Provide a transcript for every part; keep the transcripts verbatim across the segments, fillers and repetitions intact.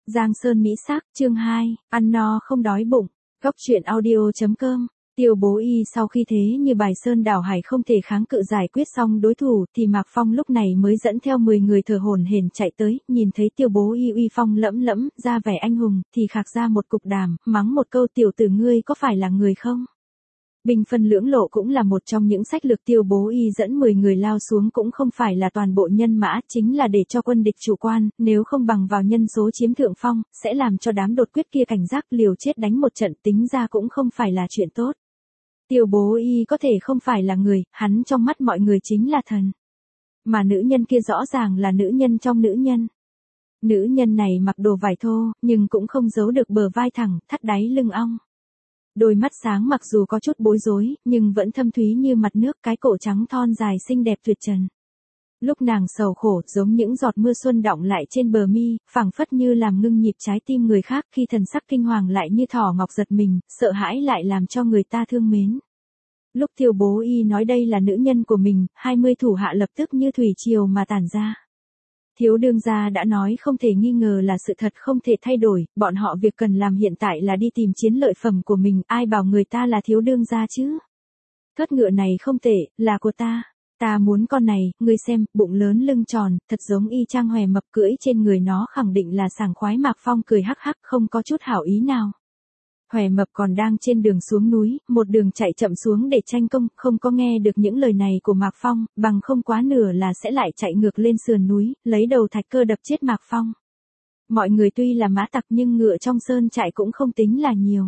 Giang Sơn Mỹ Sắc, chương hai, ăn no không đói bụng. Góc truyện audio chấm com. Tiêu Bố Y sau khi thế như bài sơn đảo hải không thể kháng cự giải quyết xong đối thủ, thì Mạc Phong lúc này mới dẫn theo mười người thở hổn hển chạy tới, nhìn thấy Tiêu Bố Y uy phong lẫm lẫm, ra vẻ anh hùng, thì khạc ra một cục đàm, mắng một câu: tiểu tử ngươi có phải là người không? Binh phân lưỡng lộ cũng là một trong những sách lược. Tiêu Bố Y dẫn mười người lao xuống cũng không phải là toàn bộ nhân mã, chính là để cho quân địch chủ quan, nếu không bằng vào nhân số chiếm thượng phong, sẽ làm cho đám đột quyết kia cảnh giác liều chết đánh một trận, tính ra cũng không phải là chuyện tốt. Tiêu Bố Y có thể không phải là người, hắn trong mắt mọi người chính là thần. Mà nữ nhân kia rõ ràng là nữ nhân trong nữ nhân. Nữ nhân này mặc đồ vải thô, nhưng cũng không giấu được bờ vai thẳng, thắt đáy lưng ong. Đôi mắt sáng mặc dù có chút bối rối, nhưng vẫn thâm thúy như mặt nước, cái cổ trắng thon dài xinh đẹp tuyệt trần. Lúc nàng sầu khổ, giống những giọt mưa xuân đọng lại trên bờ mi, phảng phất như làm ngưng nhịp trái tim người khác, khi thần sắc kinh hoàng lại như thỏ ngọc giật mình, sợ hãi lại làm cho người ta thương mến. Lúc Tiêu Bố Y nói đây là nữ nhân của mình, hai mươi thủ hạ lập tức như thủy triều mà tản ra. Thiếu đương gia đã nói không thể nghi ngờ là sự thật không thể thay đổi, bọn họ việc cần làm hiện tại là đi tìm chiến lợi phẩm của mình, ai bảo người ta là thiếu đương gia chứ? Thớt ngựa này không tệ, là của ta. Ta muốn con này, ngươi xem, bụng lớn lưng tròn, thật giống y chang Hòe Mập, cưỡi trên người nó khẳng định là sảng khoái. Mạc Phong cười hắc hắc, không có chút hảo ý nào. Hòe Mập còn đang trên đường xuống núi, một đường chạy chậm xuống để tranh công, không có nghe được những lời này của Mạc Phong, bằng không quá nửa là sẽ lại chạy ngược lên sườn núi, lấy đầu thạch cơ đập chết Mạc Phong. Mọi người tuy là mã tặc nhưng ngựa trong sơn trại cũng không tính là nhiều.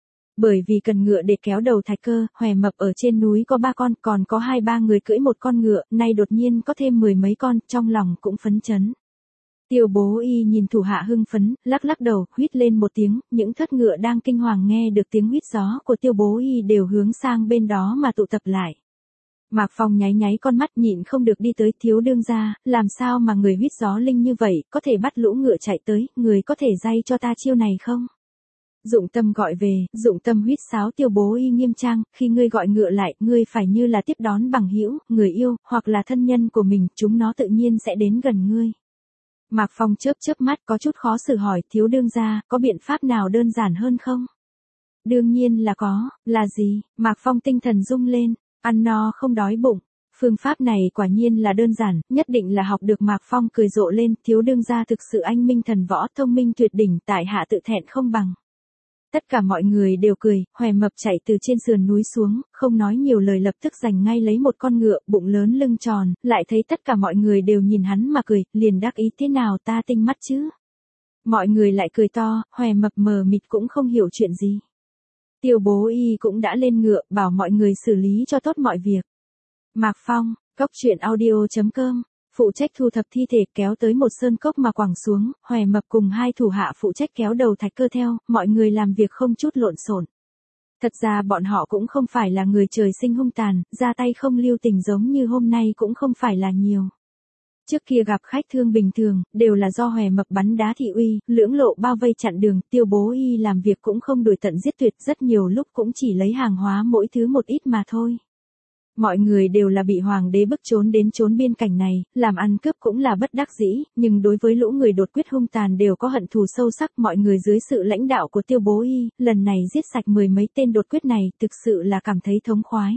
Bởi vì cần ngựa để kéo đầu thạch cơ, Hòe Mập ở trên núi có ba con, còn có hai ba người cưỡi một con ngựa, nay đột nhiên có thêm mười mấy con, trong lòng cũng phấn chấn. Tiêu Bố Y nhìn thủ hạ hưng phấn, lắc lắc đầu, huýt lên một tiếng, những thất ngựa đang kinh hoàng nghe được tiếng huýt gió của Tiêu Bố Y đều hướng sang bên đó mà tụ tập lại. Mạc Phong nháy nháy con mắt, nhịn không được đi tới: thiếu đương gia, làm sao mà người huýt gió linh như vậy, có thể bắt lũ ngựa chạy tới, người có thể dạy cho ta chiêu này không? Dụng Tâm gọi về, Dụng Tâm huýt sáo. Tiêu Bố Y nghiêm trang: khi ngươi gọi ngựa lại, ngươi phải như là tiếp đón bằng hữu, người yêu, hoặc là thân nhân của mình, chúng nó tự nhiên sẽ đến gần ngươi. Mạc Phong chớp chớp mắt, có chút khó xử hỏi: thiếu đương gia, có biện pháp nào đơn giản hơn không? Đương nhiên là có, là gì? Mạc Phong tinh thần rung lên: ăn no không đói bụng. Phương pháp này quả nhiên là đơn giản, nhất định là học được. Mạc Phong cười rộ lên: thiếu đương gia thực sự anh minh thần võ, thông minh tuyệt đỉnh, tại hạ tự thẹn không bằng. Tất cả mọi người đều cười. Hòe Mập chạy từ trên sườn núi xuống, không nói nhiều lời lập tức giành ngay lấy một con ngựa, bụng lớn lưng tròn, lại thấy tất cả mọi người đều nhìn hắn mà cười, liền đắc ý: thế nào ta tinh mắt chứ? Mọi người lại cười to. Hòe Mập mờ mịt cũng không hiểu chuyện gì. Tiêu Bố Y cũng đã lên ngựa, bảo mọi người xử lý cho tốt mọi việc. Mạc Phong, góc truyện audio chấm com, phụ trách thu thập thi thể, kéo tới một sơn cốc mà quẳng xuống. Hòe Mập cùng hai thủ hạ phụ trách kéo đầu thạch cơ theo, mọi người làm việc không chút lộn xộn. Thật ra bọn họ cũng không phải là người trời sinh hung tàn, ra tay không lưu tình giống như hôm nay cũng không phải là nhiều. Trước kia gặp khách thương bình thường, đều là do Hòe Mập bắn đá thị uy, lưỡng lộ bao vây chặn đường. Tiêu Bố Y làm việc cũng không đuổi tận giết tuyệt, rất nhiều lúc cũng chỉ lấy hàng hóa mỗi thứ một ít mà thôi. Mọi người đều là bị hoàng đế bức trốn đến chốn biên cảnh này, làm ăn cướp cũng là bất đắc dĩ, nhưng đối với lũ người đột quyết hung tàn đều có hận thù sâu sắc. Mọi người dưới sự lãnh đạo của Tiêu Bố Y, lần này giết sạch mười mấy tên đột quyết này, thực sự là cảm thấy thống khoái.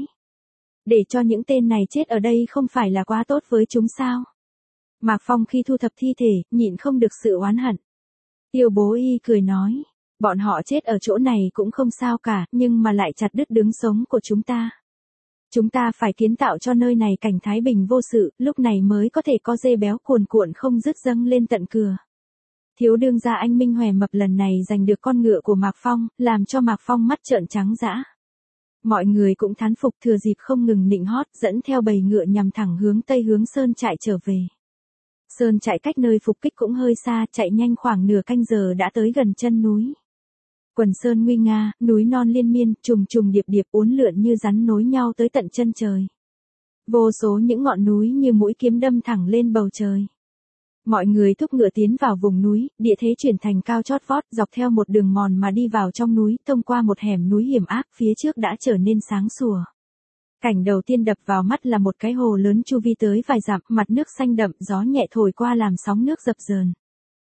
Để cho những tên này chết ở đây không phải là quá tốt với chúng sao? Mạc Phong khi thu thập thi thể, nhịn không được sự oán hận. Tiêu Bố Y cười nói: bọn họ chết ở chỗ này cũng không sao cả, nhưng mà lại chặt đứt đường sống của chúng ta. Chúng ta phải kiến tạo cho nơi này cảnh thái bình vô sự, lúc này mới có thể có dê béo cuồn cuộn không dứt dâng lên tận cửa. Thiếu đương gia anh minh. Hòe Mập lần này giành được con ngựa của Mạc Phong, làm cho Mạc Phong mắt trợn trắng dã. Mọi người cũng thán phục, thừa dịp không ngừng nịnh hót, dẫn theo bầy ngựa nhằm thẳng hướng tây, hướng sơn trại trở về. Sơn trại cách nơi phục kích cũng hơi xa, chạy nhanh khoảng nửa canh giờ đã tới gần chân núi. Quần sơn nguy nga, núi non liên miên, trùng trùng điệp điệp, uốn lượn như rắn nối nhau tới tận chân trời. Vô số những ngọn núi như mũi kiếm đâm thẳng lên bầu trời. Mọi người thúc ngựa tiến vào vùng núi, địa thế chuyển thành cao chót vót, dọc theo một đường mòn mà đi vào trong núi, thông qua một hẻm núi hiểm ác, phía trước đã trở nên sáng sủa. Cảnh đầu tiên đập vào mắt là một cái hồ lớn chu vi tới vài dặm, mặt nước xanh đậm, gió nhẹ thổi qua làm sóng nước dập dờn.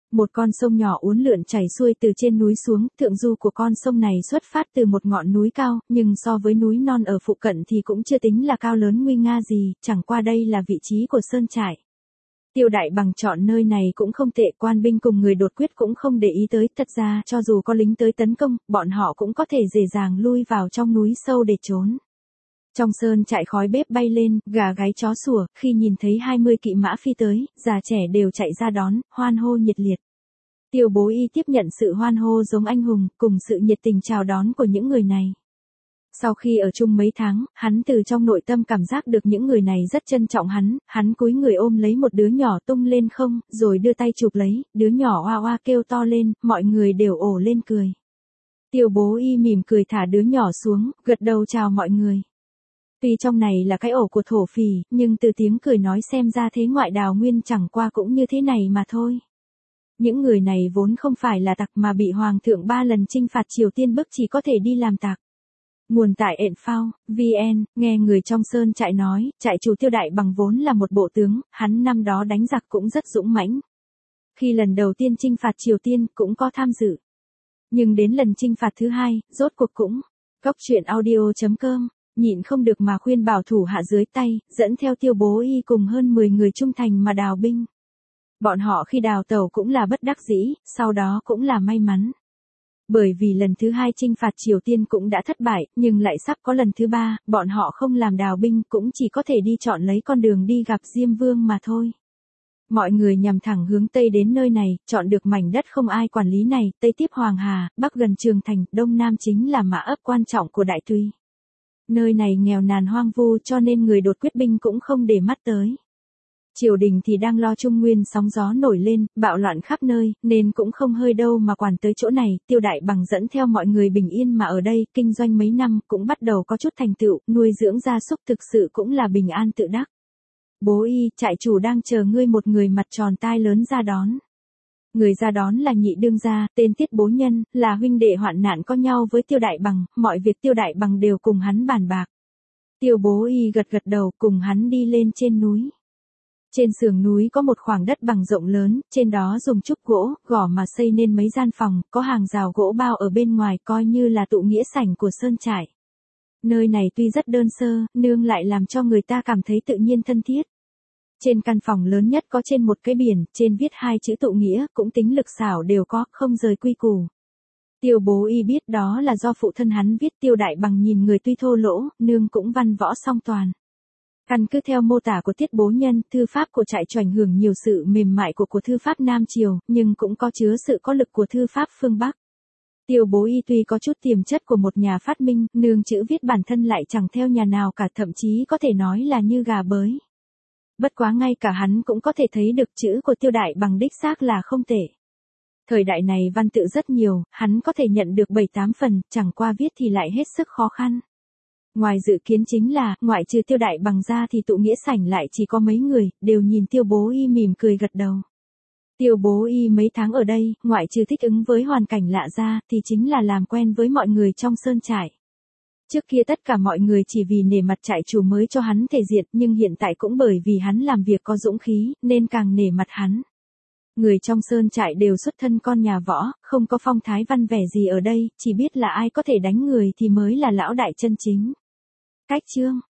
Một con sông nhỏ uốn lượn chảy xuôi từ trên núi xuống, thượng du của con sông này xuất phát từ một ngọn núi cao, nhưng so với núi non ở phụ cận thì cũng chưa tính là cao lớn nguy nga gì, chẳng qua đây là vị trí của sơn trại. Tiêu Đại Bằng chọn nơi này cũng không tệ, quan binh cùng người đột quyết cũng không để ý tới, thật ra cho dù có lính tới tấn công, bọn họ cũng có thể dễ dàng lui vào trong núi sâu để trốn. Trong sơn trại khói bếp bay lên, gà gáy chó sủa, khi nhìn thấy hai mươi kỵ mã phi tới, già trẻ đều chạy ra đón, hoan hô nhiệt liệt. Tiêu Bố Y tiếp nhận sự hoan hô giống anh hùng, cùng sự nhiệt tình chào đón của những người này. Sau khi ở chung mấy tháng, hắn từ trong nội tâm cảm giác được những người này rất trân trọng hắn, hắn cúi người ôm lấy một đứa nhỏ tung lên không, rồi đưa tay chụp lấy, đứa nhỏ oa oa kêu to lên, mọi người đều ồ lên cười. Tiêu Bố Y mỉm cười thả đứa nhỏ xuống, gật đầu chào mọi người. Tuy trong này là cái ổ của thổ phỉ, nhưng từ tiếng cười nói xem ra thế ngoại đào nguyên chẳng qua cũng như thế này mà thôi. Những người này vốn không phải là tặc mà bị Hoàng thượng ba lần chinh phạt Triều Tiên bức chỉ có thể đi làm tặc. Nguồn tại ện phao, vn, nghe người trong sơn trại nói, trại chủ Tiêu Đại Bằng vốn là một bộ tướng, hắn năm đó đánh giặc cũng rất dũng mãnh. Khi lần đầu tiên chinh phạt Triều Tiên cũng có tham dự. Nhưng đến lần chinh phạt thứ hai, rốt cuộc cũng. Cóc truyện audio chấm com, nhịn không được mà khuyên bảo thủ hạ dưới tay, dẫn theo Tiêu Bố Y cùng hơn mười người trung thành mà đào binh. Bọn họ khi đào tàu cũng là bất đắc dĩ, sau đó cũng là may mắn. Bởi vì lần thứ hai chinh phạt Triều Tiên cũng đã thất bại, nhưng lại sắp có lần thứ ba, bọn họ không làm đào binh cũng chỉ có thể đi chọn lấy con đường đi gặp Diêm Vương mà thôi. Mọi người nhằm thẳng hướng Tây đến nơi này, chọn được mảnh đất không ai quản lý này, Tây tiếp Hoàng Hà, Bắc gần Trường Thành, Đông Nam chính là mã ấp quan trọng của Đại Tùy. Nơi này nghèo nàn hoang vu cho nên người đột quyết binh cũng không để mắt tới. Triều đình thì đang lo Trung Nguyên sóng gió nổi lên, bạo loạn khắp nơi, nên cũng không hơi đâu mà quản tới chỗ này, Tiêu Đại Bằng dẫn theo mọi người bình yên mà ở đây, kinh doanh mấy năm, cũng bắt đầu có chút thành tựu, nuôi dưỡng gia súc thực sự cũng là bình an tự đắc. Bố Y, trại chủ đang chờ ngươi, một người mặt tròn tai lớn ra đón. Người ra đón là Nhị đương gia, tên Tiết Bố Nhân, là huynh đệ hoạn nạn có nhau với Tiêu Đại Bằng, mọi việc Tiêu Đại Bằng đều cùng hắn bàn bạc. Tiêu Bố Y gật gật đầu, cùng hắn đi lên trên núi. Trên sườn núi có một khoảng đất bằng rộng lớn, trên đó dùng trúc gỗ, gỏ mà xây nên mấy gian phòng, có hàng rào gỗ bao ở bên ngoài coi như là tụ nghĩa sảnh của sơn trại. Nơi này tuy rất đơn sơ, nương lại làm cho người ta cảm thấy tự nhiên thân thiết. Trên căn phòng lớn nhất có trên một cái biển, trên viết hai chữ tụ nghĩa, cũng tính lực xảo đều có, không rời quy củ. Tiêu Bố Y biết đó là do phụ thân hắn viết. Tiêu Đại Bằng nhìn người tuy thô lỗ, nương cũng văn võ song toàn. Căn cứ theo mô tả của Tiết Bố Nhân, thư pháp của trại cho ảnh hưởng nhiều sự mềm mại của của thư pháp Nam Triều, nhưng cũng có chứa sự có lực của thư pháp phương Bắc. Tiêu Bố Y tuy có chút tiềm chất của một nhà phát minh, nương chữ viết bản thân lại chẳng theo nhà nào cả, thậm chí có thể nói là như gà bới. Bất quá ngay cả hắn cũng có thể thấy được chữ của Tiêu Đại Bằng đích xác là không tệ. Thời đại này văn tự rất nhiều, hắn có thể nhận được bảy tám phần, chẳng qua viết thì lại hết sức khó khăn. Ngoài dự kiến chính là, ngoại trừ Tiêu Đại Bằng ra thì tụ nghĩa sảnh lại chỉ có mấy người, đều nhìn Tiêu Bố Y mỉm cười gật đầu. Tiêu Bố Y mấy tháng ở đây, ngoại trừ thích ứng với hoàn cảnh lạ ra, thì chính là làm quen với mọi người trong sơn trại. Trước kia tất cả mọi người chỉ vì nể mặt trại chủ mới cho hắn thể diện, nhưng hiện tại cũng bởi vì hắn làm việc có dũng khí, nên càng nể mặt hắn. Người trong sơn trại đều xuất thân con nhà võ, không có phong thái văn vẻ gì ở đây, chỉ biết là ai có thể đánh người thì mới là lão đại chân chính. Cách chương